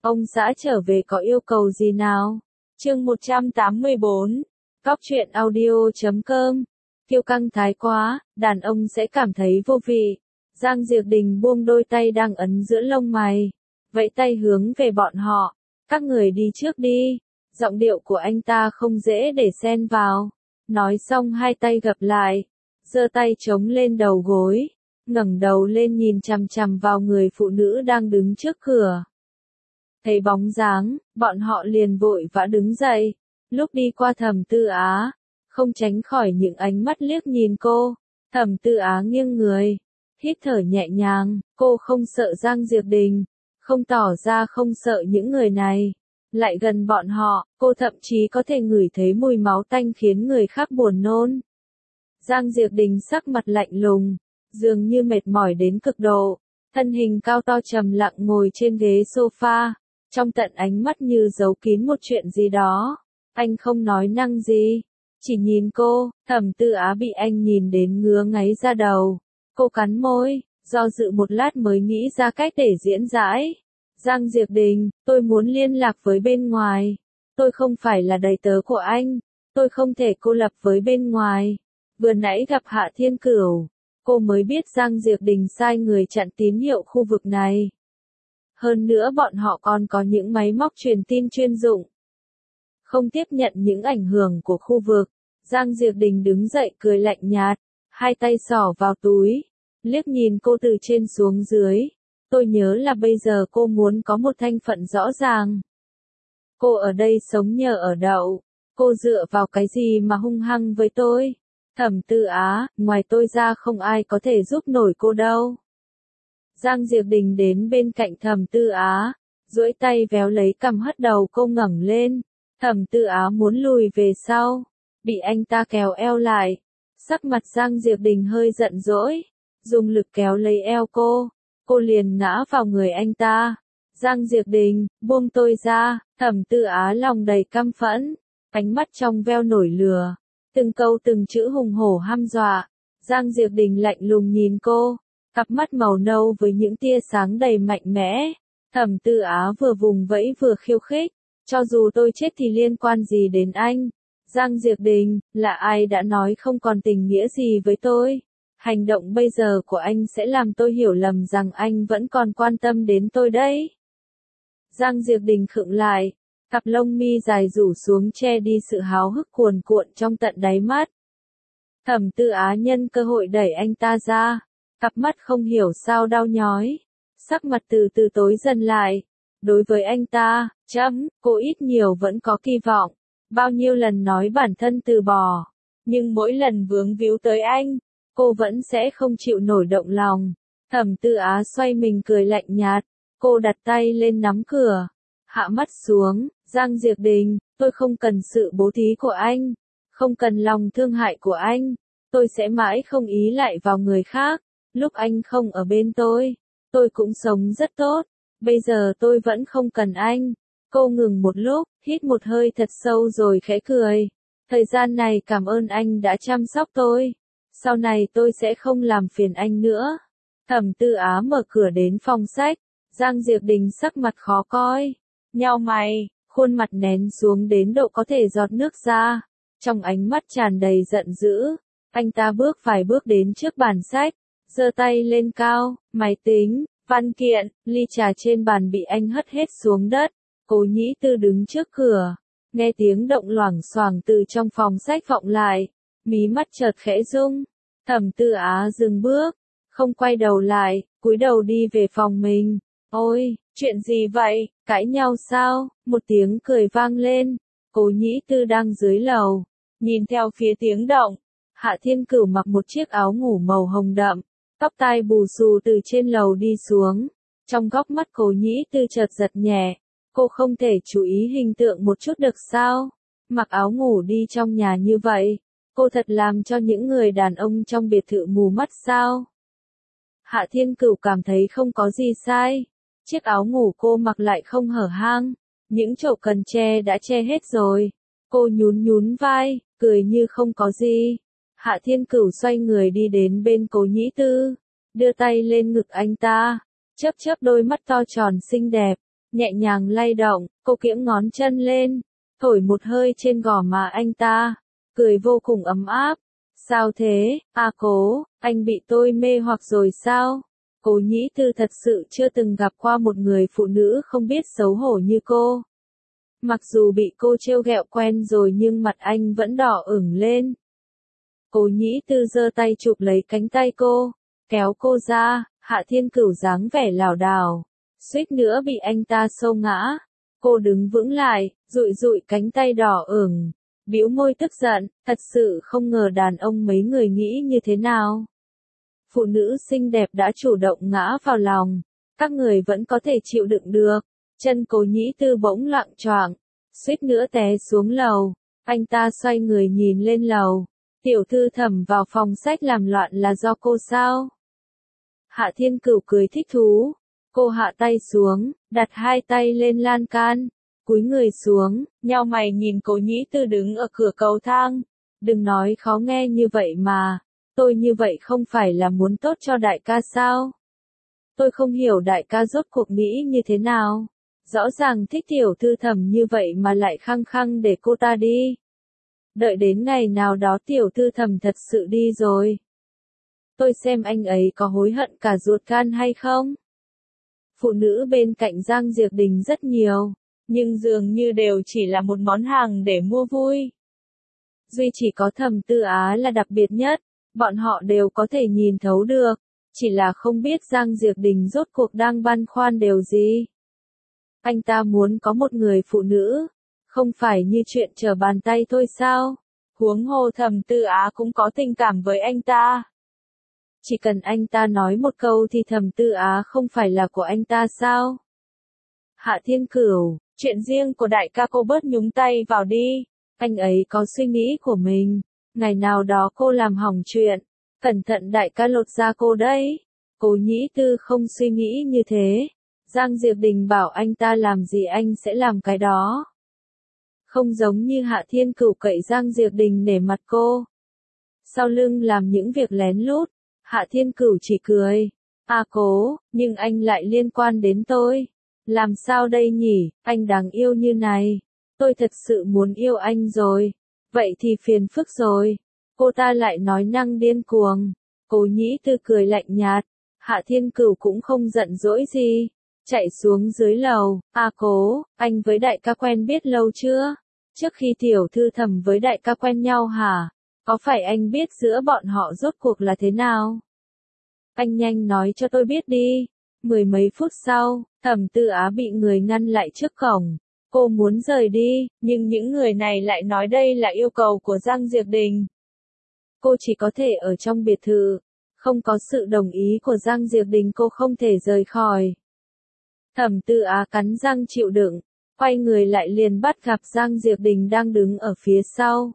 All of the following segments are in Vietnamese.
Ông xã trở về có yêu cầu gì nào? Chương 184. Cóc truyện audio.com. Kiêu căng thái quá, đàn ông sẽ cảm thấy vô vị. Giang Diệp Đình buông đôi tay đang ấn giữa lông mày, vẫy tay hướng về bọn họ. Các người đi trước đi. Giọng điệu của anh ta không dễ để xen vào. Nói xong hai tay gập lại, giơ tay chống lên đầu gối, ngẩng đầu lên nhìn chằm chằm vào người phụ nữ đang đứng trước cửa. Thấy bóng dáng, bọn họ liền vội vã đứng dậy. Lúc đi qua Thẩm Tư Á, không tránh khỏi những ánh mắt liếc nhìn cô. Thẩm Tư Á nghiêng người, hít thở nhẹ nhàng, cô không sợ Giang Diệp Đình, không tỏ ra không sợ những người này. Lại gần bọn họ, cô thậm chí có thể ngửi thấy mùi máu tanh khiến người khác buồn nôn. Giang Diệp Đình sắc mặt lạnh lùng, dường như mệt mỏi đến cực độ, thân hình cao to trầm lặng ngồi trên ghế sofa, trong tận ánh mắt như giấu kín một chuyện gì đó. Anh không nói năng gì, chỉ nhìn cô. Thẩm Tư Á bị anh nhìn đến ngứa ngáy da đầu. Cô cắn môi, do dự một lát mới nghĩ ra cách để diễn giải. Giang Diệp Đình, tôi muốn liên lạc với bên ngoài. Tôi không phải là đầy tớ của anh. Tôi không thể cô lập với bên ngoài. Vừa nãy gặp Hạ Thiên Cửu, cô mới biết Giang Diệp Đình sai người chặn tín hiệu khu vực này. Hơn nữa bọn họ còn có những máy móc truyền tin chuyên dụng, không tiếp nhận những ảnh hưởng của khu vực. Giang Diệp Đình đứng dậy cười lạnh nhạt, hai tay xỏ vào túi, liếc nhìn cô từ trên xuống dưới. Tôi nhớ là bây giờ cô muốn có một thân phận rõ ràng. Cô ở đây sống nhờ ở đậu. Cô dựa vào cái gì mà hung hăng với tôi? Thẩm Tư Á, ngoài tôi ra không ai có thể giúp nổi cô đâu. Giang Diệp Đình đến bên cạnh Thẩm Tư Á, duỗi tay véo lấy cằm hất đầu cô ngẩng lên. Thẩm Tư Á muốn lùi về sau, bị anh ta kéo eo lại. Sắc mặt Giang Diệp Đình hơi giận dỗi, dùng lực kéo lấy eo cô liền ngã vào người anh ta. Giang Diệp Đình, buông tôi ra. Thẩm Tư Á lòng đầy căm phẫn, ánh mắt trong veo nổi lửa, từng câu từng chữ hùng hổ hăm dọa. Giang Diệp Đình lạnh lùng nhìn cô, cặp mắt màu nâu với những tia sáng đầy mạnh mẽ. Thẩm Tư Á vừa vùng vẫy vừa khiêu khích, cho dù tôi chết thì liên quan gì đến anh? Giang Diệp Đình, là ai đã nói không còn tình nghĩa gì với tôi? Hành động bây giờ của anh sẽ làm tôi hiểu lầm rằng anh vẫn còn quan tâm đến tôi đấy. Giang Diệp Đình khựng lại, cặp lông mi dài rủ xuống che đi sự háo hức cuồn cuộn trong tận đáy mắt. Thẩm Tư Á nhân cơ hội đẩy anh ta ra, cặp mắt không hiểu sao đau nhói, sắc mặt từ từ tối dần lại. Đối với anh ta, cô ít nhiều vẫn có kỳ vọng. Bao nhiêu lần nói bản thân từ bỏ, nhưng mỗi lần vướng víu tới anh, cô vẫn sẽ không chịu nổi động lòng. Thẩm Tư Á xoay mình cười lạnh nhạt, cô đặt tay lên nắm cửa, hạ mắt xuống. Giang Diệp Đình, tôi không cần sự bố thí của anh, không cần lòng thương hại của anh, tôi sẽ mãi không ý lại vào người khác. Lúc anh không ở bên tôi cũng sống rất tốt, bây giờ tôi vẫn không cần anh. Cô ngừng một lúc, hít một hơi thật sâu rồi khẽ cười. Thời gian này cảm ơn anh đã chăm sóc tôi. Sau này tôi sẽ không làm phiền anh nữa. Thẩm Tư Á mở cửa đến phòng sách. Giang Diệp Đình sắc mặt khó coi, nhao mày, khuôn mặt nén xuống đến độ có thể giọt nước ra. Trong ánh mắt tràn đầy giận dữ, anh ta bước vài bước đến trước bàn sách, giơ tay lên cao, máy tính, văn kiện, ly trà trên bàn bị anh hất hết xuống đất. Cố Nhĩ Tư đứng trước cửa, nghe tiếng động loảng xoảng từ trong phòng sách vọng lại, mí mắt chợt khẽ rung. Thẩm Tư Á dừng bước, không quay đầu lại, cúi đầu đi về phòng mình. Ôi, chuyện gì vậy, cãi nhau sao? Một tiếng cười vang lên. Cố Nhĩ Tư đang dưới lầu, nhìn theo phía tiếng động. Hạ Thiên Cửu mặc một chiếc áo ngủ màu hồng đậm, tóc tai bù xù từ trên lầu đi xuống. Trong góc mắt Cố Nhĩ Tư chợt giật nhẹ. Cô không thể chú ý hình tượng một chút được sao? Mặc áo ngủ đi trong nhà như vậy, cô thật làm cho những người đàn ông trong biệt thự mù mắt sao? Hạ Thiên Cửu cảm thấy không có gì sai. Chiếc áo ngủ cô mặc lại không hở hang, những chỗ cần che đã che hết rồi. Cô nhún nhún vai, cười như không có gì. Hạ Thiên Cửu xoay người đi đến bên Cố Nhĩ Tư, đưa tay lên ngực anh ta, chớp chớp đôi mắt to tròn xinh đẹp. nhẹ nhàng lay động, cô kiễng ngón chân lên, thổi một hơi trên gò má anh ta, cười vô cùng ấm áp. Sao thế, Cố, anh bị tôi mê hoặc rồi sao? Cố Nhĩ Tư thật sự chưa từng gặp qua một người phụ nữ không biết xấu hổ như cô. Mặc dù bị cô trêu ghẹo quen rồi nhưng mặt anh vẫn đỏ ửng lên. Cố Nhĩ Tư giơ tay chụp lấy cánh tay cô, kéo cô ra, Hạ Thiên Cửu dáng vẻ lảo đảo, suýt nữa bị anh ta xô ngã. Cô đứng vững lại, dụi dụi cánh tay đỏ ửng, bĩu môi tức giận, thật sự không ngờ đàn ông mấy người nghĩ như thế nào. Phụ nữ xinh đẹp đã chủ động ngã vào lòng, các người vẫn có thể chịu đựng được. Chân Cố Nhĩ Tư bỗng loạng choạng, suýt nữa té xuống lầu. Anh ta xoay người nhìn lên lầu. Tiểu thư Thẩm vào phòng sách làm loạn là do cô sao? Hạ Thiên Cửu cười thích thú. Cô hạ tay xuống, đặt hai tay lên lan can, cúi người xuống, nheo mày nhìn Cố Nhĩ Tư đứng ở cửa cầu thang. Đừng nói khó nghe như vậy mà, tôi như vậy không phải là muốn tốt cho đại ca sao? Tôi không hiểu đại ca rốt cuộc nghĩ như thế nào. Rõ ràng thích tiểu thư Thẩm như vậy mà lại khăng khăng để cô ta đi. Đợi đến ngày nào đó tiểu thư Thẩm thật sự đi rồi, tôi xem anh ấy có hối hận cả ruột gan hay không. Phụ nữ bên cạnh Giang Diệp Đình rất nhiều, nhưng dường như đều chỉ là một món hàng để mua vui. Duy chỉ có Thẩm Tư Á là đặc biệt nhất, bọn họ đều có thể nhìn thấu được, chỉ là không biết Giang Diệp Đình rốt cuộc đang băn khoăn điều gì. Anh ta muốn có một người phụ nữ, không phải như chuyện trở bàn tay thôi sao? Huống hồ Thẩm Tư Á cũng có tình cảm với anh ta. Chỉ cần anh ta nói một câu thì Thẩm Tư Á không phải là của anh ta sao? Hạ Thiên Cửu, chuyện riêng của đại ca cô bớt nhúng tay vào đi. Anh ấy có suy nghĩ của mình. Ngày nào đó cô làm hỏng chuyện, cẩn thận đại ca lột da cô đấy. Cố Nhĩ Tư không suy nghĩ như thế. Giang Diệp Đình bảo anh ta làm gì anh sẽ làm cái đó. Không giống như Hạ Thiên Cửu cậy Giang Diệp Đình nể mặt cô. Sau lưng làm những việc lén lút, Hạ Thiên Cửu chỉ cười. Cố, nhưng anh lại liên quan đến tôi. Làm sao đây nhỉ, anh đáng yêu như này. Tôi thật sự muốn yêu anh rồi. Vậy thì phiền phức rồi. Cô ta lại nói năng điên cuồng. Cố Nhĩ Tư cười lạnh nhạt. Hạ Thiên Cửu cũng không giận dỗi gì. Chạy xuống dưới lầu. Cố, anh với đại ca quen biết lâu chưa? Trước khi tiểu thư Thẩm với đại ca quen nhau hả? Có phải anh biết giữa bọn họ rốt cuộc là thế nào? Anh nhanh nói cho tôi biết đi. Mười mấy phút sau, Thẩm Tư Á bị người ngăn lại trước cổng. Cô muốn rời đi, nhưng những người này lại nói đây là yêu cầu của Giang Diệp Đình. Cô chỉ có thể ở trong biệt thự. Không có sự đồng ý của Giang Diệp Đình cô không thể rời khỏi. Thẩm Tư Á cắn răng chịu đựng, quay người lại liền bắt gặp Giang Diệp Đình đang đứng ở phía sau.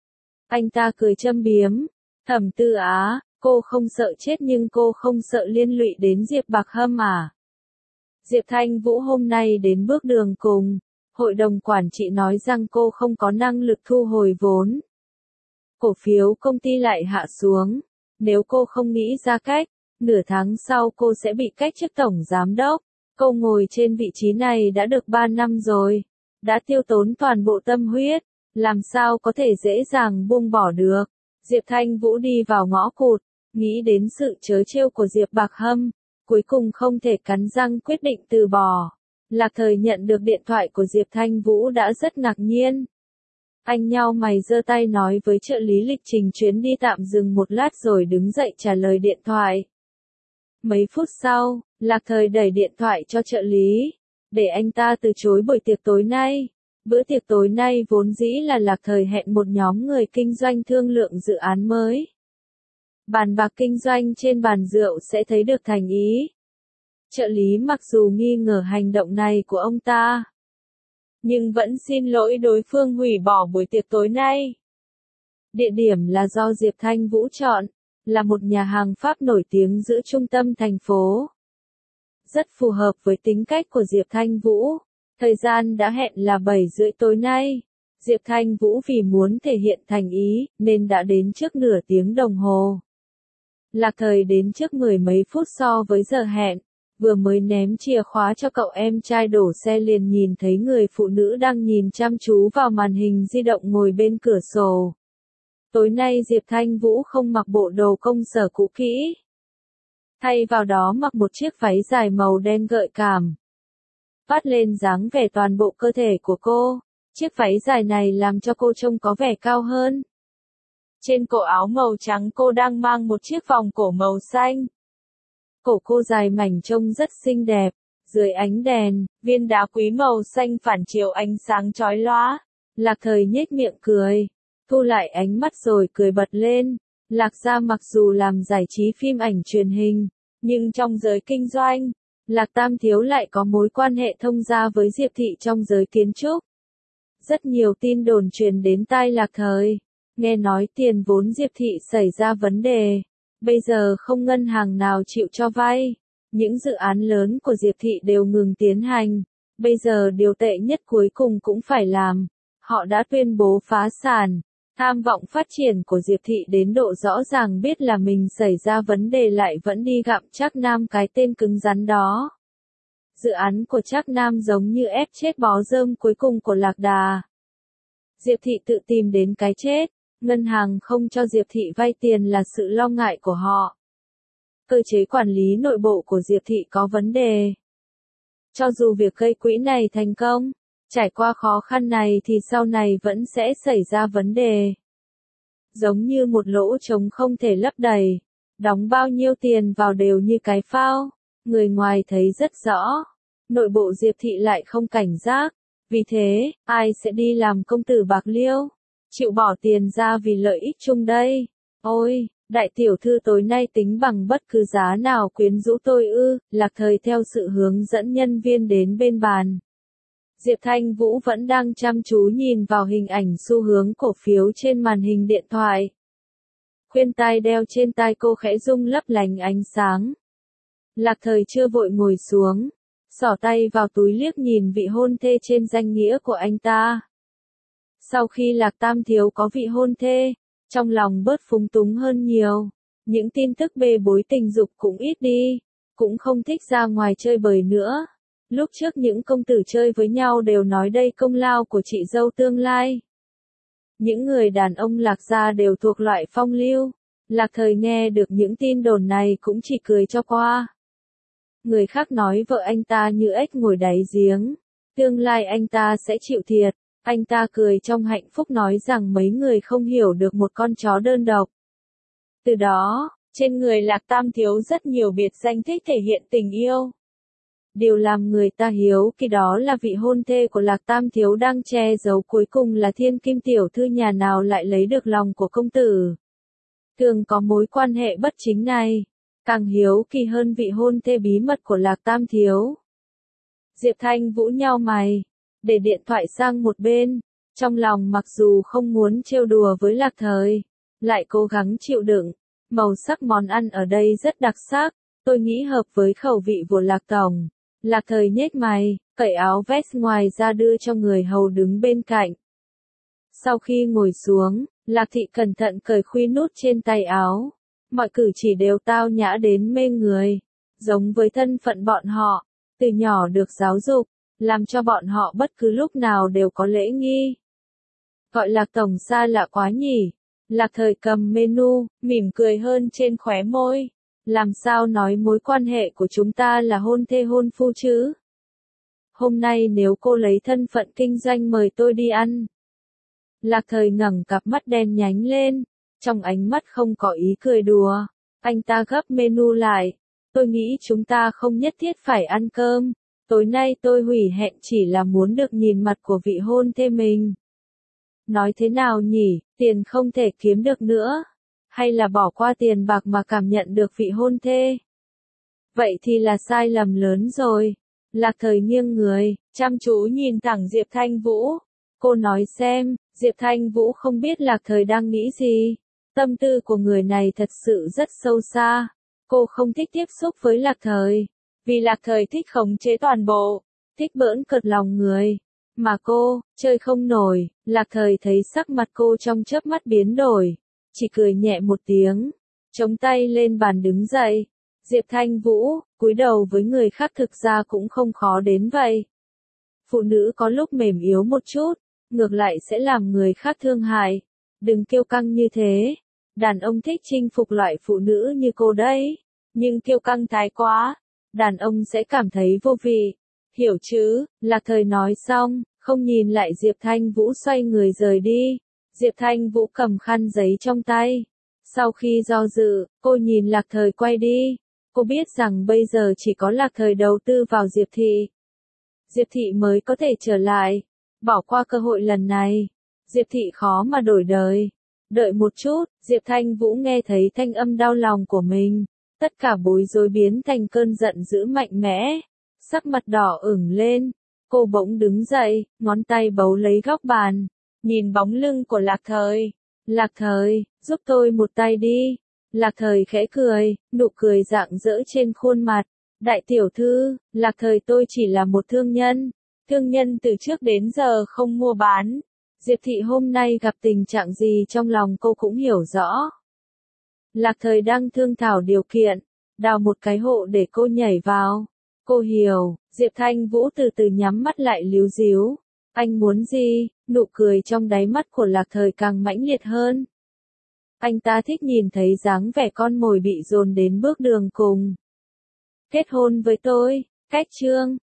Anh ta cười châm biếm. Thẩm Tư Á, cô không sợ chết nhưng cô không sợ liên lụy đến Diệp Bạc Hâm à? Diệp Thanh Vũ hôm nay đến bước đường cùng. Hội đồng quản trị nói rằng cô không có năng lực thu hồi vốn. Cổ phiếu công ty lại hạ xuống. Nếu cô không nghĩ ra cách, nửa tháng sau cô sẽ bị cách chức tổng giám đốc. Cô ngồi trên vị trí này đã được 3 năm rồi. Đã tiêu tốn toàn bộ tâm huyết. Làm sao có thể dễ dàng buông bỏ được. Diệp Thanh Vũ đi vào ngõ cụt. Nghĩ đến sự trớ trêu của Diệp Bạc Hâm. Cuối cùng không thể cắn răng quyết định từ bỏ. Lạc Thời nhận được điện thoại của Diệp Thanh Vũ đã rất ngạc nhiên. Anh nhao mày giơ tay nói với trợ lý lịch trình chuyến đi tạm dừng một lát rồi đứng dậy trả lời điện thoại. Mấy phút sau, Lạc Thời đẩy điện thoại cho trợ lý, để anh ta từ chối buổi tiệc tối nay. Bữa tiệc tối nay vốn dĩ là Lạc Thời hẹn một nhóm người kinh doanh thương lượng dự án mới. Bàn bạc kinh doanh trên bàn rượu sẽ thấy được thành ý. Trợ lý mặc dù nghi ngờ hành động này của ông ta, nhưng vẫn xin lỗi đối phương hủy bỏ buổi tiệc tối nay. Địa điểm là do Diệp Thanh Vũ chọn, là một nhà hàng Pháp nổi tiếng giữa trung tâm thành phố. Rất phù hợp với tính cách của Diệp Thanh Vũ. Thời gian đã hẹn là 7:30 tối nay. Diệp Thanh Vũ vì muốn thể hiện thành ý, nên đã đến trước nửa tiếng đồng hồ. Lạc Thời đến trước 10 mấy phút so với giờ hẹn. vừa mới ném chìa khóa cho cậu em trai đổ xe liền nhìn thấy người phụ nữ đang nhìn chăm chú vào màn hình di động ngồi bên cửa sổ. Tối nay Diệp Thanh Vũ không mặc bộ đồ công sở cũ kỹ. Thay vào đó mặc một chiếc váy dài màu đen gợi cảm. Vắt lên dáng vẻ toàn bộ cơ thể của cô. Chiếc váy dài này làm cho cô trông có vẻ cao hơn. Trên cổ áo màu trắng cô đang mang một chiếc vòng cổ màu xanh. Cổ cô dài mảnh trông rất xinh đẹp. Dưới ánh đèn, viên đá quý màu xanh phản chiếu ánh sáng chói lóa. Lạc Thời nhếch miệng cười. Thu lại ánh mắt rồi cười bật lên. Lạc gia mặc dù làm giải trí phim ảnh truyền hình, nhưng trong giới kinh doanh, Lạc Tam Thiếu lại có mối quan hệ thông gia với Diệp Thị trong giới kiến trúc. Rất nhiều tin đồn truyền đến tai Lạc Thời. Nghe nói tiền vốn Diệp Thị xảy ra vấn đề. Bây giờ không ngân hàng nào chịu cho vay. Những dự án lớn của Diệp Thị đều ngừng tiến hành. Bây giờ điều tệ nhất cuối cùng cũng phải làm. Họ đã tuyên bố phá sản. Tham vọng phát triển của Diệp Thị đến độ rõ ràng biết là mình xảy ra vấn đề lại vẫn đi gặm Trác Nam cái tên cứng rắn đó. Dự án của Trác Nam giống như ép chết bó rơm cuối cùng của Lạc Đà. Diệp Thị tự tìm đến cái chết, ngân hàng không cho Diệp Thị vay tiền là sự lo ngại của họ. Cơ chế quản lý nội bộ của Diệp Thị có vấn đề. Cho dù việc gây quỹ này thành công, trải qua khó khăn này thì sau này vẫn sẽ xảy ra vấn đề. Giống như một lỗ trống không thể lấp đầy, đóng bao nhiêu tiền vào đều như cái phao, người ngoài thấy rất rõ, nội bộ Diệp Thị lại không cảnh giác, vì thế, ai sẽ đi làm công tử bạc liêu, chịu bỏ tiền ra vì lợi ích chung đây? Ôi, đại tiểu thư tối nay tính bằng bất cứ giá nào quyến rũ tôi ư? Lạc Thời theo sự hướng dẫn nhân viên đến bên bàn. Diệp Thanh Vũ vẫn đang chăm chú nhìn vào hình ảnh xu hướng cổ phiếu trên màn hình điện thoại. Khuyên tai đeo trên tai cô khẽ rung lấp lánh ánh sáng. Lạc Thời chưa vội ngồi xuống, xỏ tay vào túi liếc nhìn vị hôn thê trên danh nghĩa của anh ta. Sau khi Lạc Tam Thiếu có vị hôn thê, trong lòng bớt phúng túng hơn nhiều, những tin tức bê bối tình dục cũng ít đi, cũng không thích ra ngoài chơi bời nữa. Lúc trước những công tử chơi với nhau đều nói đây công lao của chị dâu tương lai. Những người đàn ông Lạc gia đều thuộc loại phong lưu. Lạc Thời nghe được những tin đồn này cũng chỉ cười cho qua. Người khác nói vợ anh ta như ếch ngồi đáy giếng. Tương lai anh ta sẽ chịu thiệt. Anh ta cười trong hạnh phúc nói rằng mấy người không hiểu được một con chó đơn độc. Từ đó, trên người Lạc Tam Thiếu rất nhiều biệt danh thích thể hiện tình yêu. Điều làm người ta hiếu kỳ đó là vị hôn thê của Lạc Tam Thiếu đang che giấu cuối cùng là thiên kim tiểu thư nhà nào lại lấy được lòng của công tử. Thường có mối quan hệ bất chính này, càng hiếu kỳ hơn vị hôn thê bí mật của Lạc Tam Thiếu. Diệp Thanh Vũ nhao mày, để điện thoại sang một bên, trong lòng mặc dù không muốn trêu đùa với Lạc Thời, lại cố gắng chịu đựng. Màu sắc món ăn ở đây rất đặc sắc, tôi nghĩ hợp với khẩu vị của Lạc Tổng. Lạc Thời nhếch mày, cởi áo vest ngoài ra đưa cho người hầu đứng bên cạnh. Sau khi ngồi xuống, Lạc Thị cẩn thận cởi khuy nút trên tay áo. Mọi cử chỉ đều tao nhã đến mê người, giống với thân phận bọn họ, từ nhỏ được giáo dục, làm cho bọn họ bất cứ lúc nào đều có lễ nghi. Gọi Lạc Tổng xa lạ quá nhỉ. Lạc Thời cầm menu, mỉm cười hơn trên khóe môi. Làm sao nói mối quan hệ của chúng ta là hôn thê hôn phu chứ? Hôm nay nếu cô lấy thân phận kinh doanh mời tôi đi ăn. Lạc Thời ngẩng cặp mắt đen nhánh lên, trong ánh mắt không có ý cười đùa. Anh ta gấp menu lại. Tôi nghĩ chúng ta không nhất thiết phải ăn cơm. Tối nay tôi hủy hẹn chỉ là muốn được nhìn mặt của vị hôn thê mình. Nói thế nào nhỉ, tiền không thể kiếm được nữa. Hay là bỏ qua tiền bạc mà cảm nhận được vị hôn thê? Vậy thì là sai lầm lớn rồi. Lạc Thời nghiêng người, chăm chú nhìn thẳng Diệp Thanh Vũ. Cô nói xem, Diệp Thanh Vũ không biết Lạc Thời đang nghĩ gì. Tâm tư của người này thật sự rất sâu xa. Cô không thích tiếp xúc với Lạc Thời. Vì Lạc Thời thích khống chế toàn bộ, thích bỡn cợt lòng người. Mà cô, chơi không nổi. Lạc Thời thấy sắc mặt cô trong chớp mắt biến đổi. Chỉ cười nhẹ một tiếng, chống tay lên bàn đứng dậy. Diệp Thanh Vũ, cúi đầu với người khác thực ra cũng không khó đến vậy. Phụ nữ có lúc mềm yếu một chút, ngược lại sẽ làm người khác thương hại. Đừng kiêu căng như thế. Đàn ông thích chinh phục loại phụ nữ như cô đấy. Nhưng kiêu căng thái quá, đàn ông sẽ cảm thấy vô vị. Hiểu chứ? Lạc Thời nói xong, không nhìn lại Diệp Thanh Vũ xoay người rời đi. Diệp Thanh Vũ cầm khăn giấy trong tay. Sau khi do dự, cô nhìn Lạc Thời quay đi. Cô biết rằng bây giờ chỉ có Lạc Thời đầu tư vào Diệp Thị. Diệp Thị mới có thể trở lại. Bỏ qua cơ hội lần này. Diệp Thị khó mà đổi đời. Đợi một chút, Diệp Thanh Vũ nghe thấy thanh âm đau lòng của mình. Tất cả bối rối biến thành cơn giận dữ mạnh mẽ. Sắc mặt đỏ ửng lên. Cô bỗng đứng dậy, ngón tay bấu lấy góc bàn. Nhìn bóng lưng của Lạc Thời. Lạc Thời, giúp tôi một tay đi. Lạc Thời khẽ cười, nụ cười rạng rỡ trên khuôn mặt. Đại tiểu thư, Lạc Thời tôi chỉ là một thương nhân. Thương nhân từ trước đến giờ không mua bán. Diệp Thị hôm nay gặp tình trạng gì trong lòng cô cũng hiểu rõ. Lạc Thời đang thương thảo điều kiện, đào một cái hộ để cô nhảy vào. Cô hiểu, Diệp Thanh Vũ từ từ nhắm mắt lại líu díu. Anh muốn gì? Nụ cười trong đáy mắt của Lạc Thời càng mãnh liệt hơn. Anh ta thích nhìn thấy dáng vẻ con mồi bị dồn đến bước đường cùng. Kết hôn với tôi, cách chương.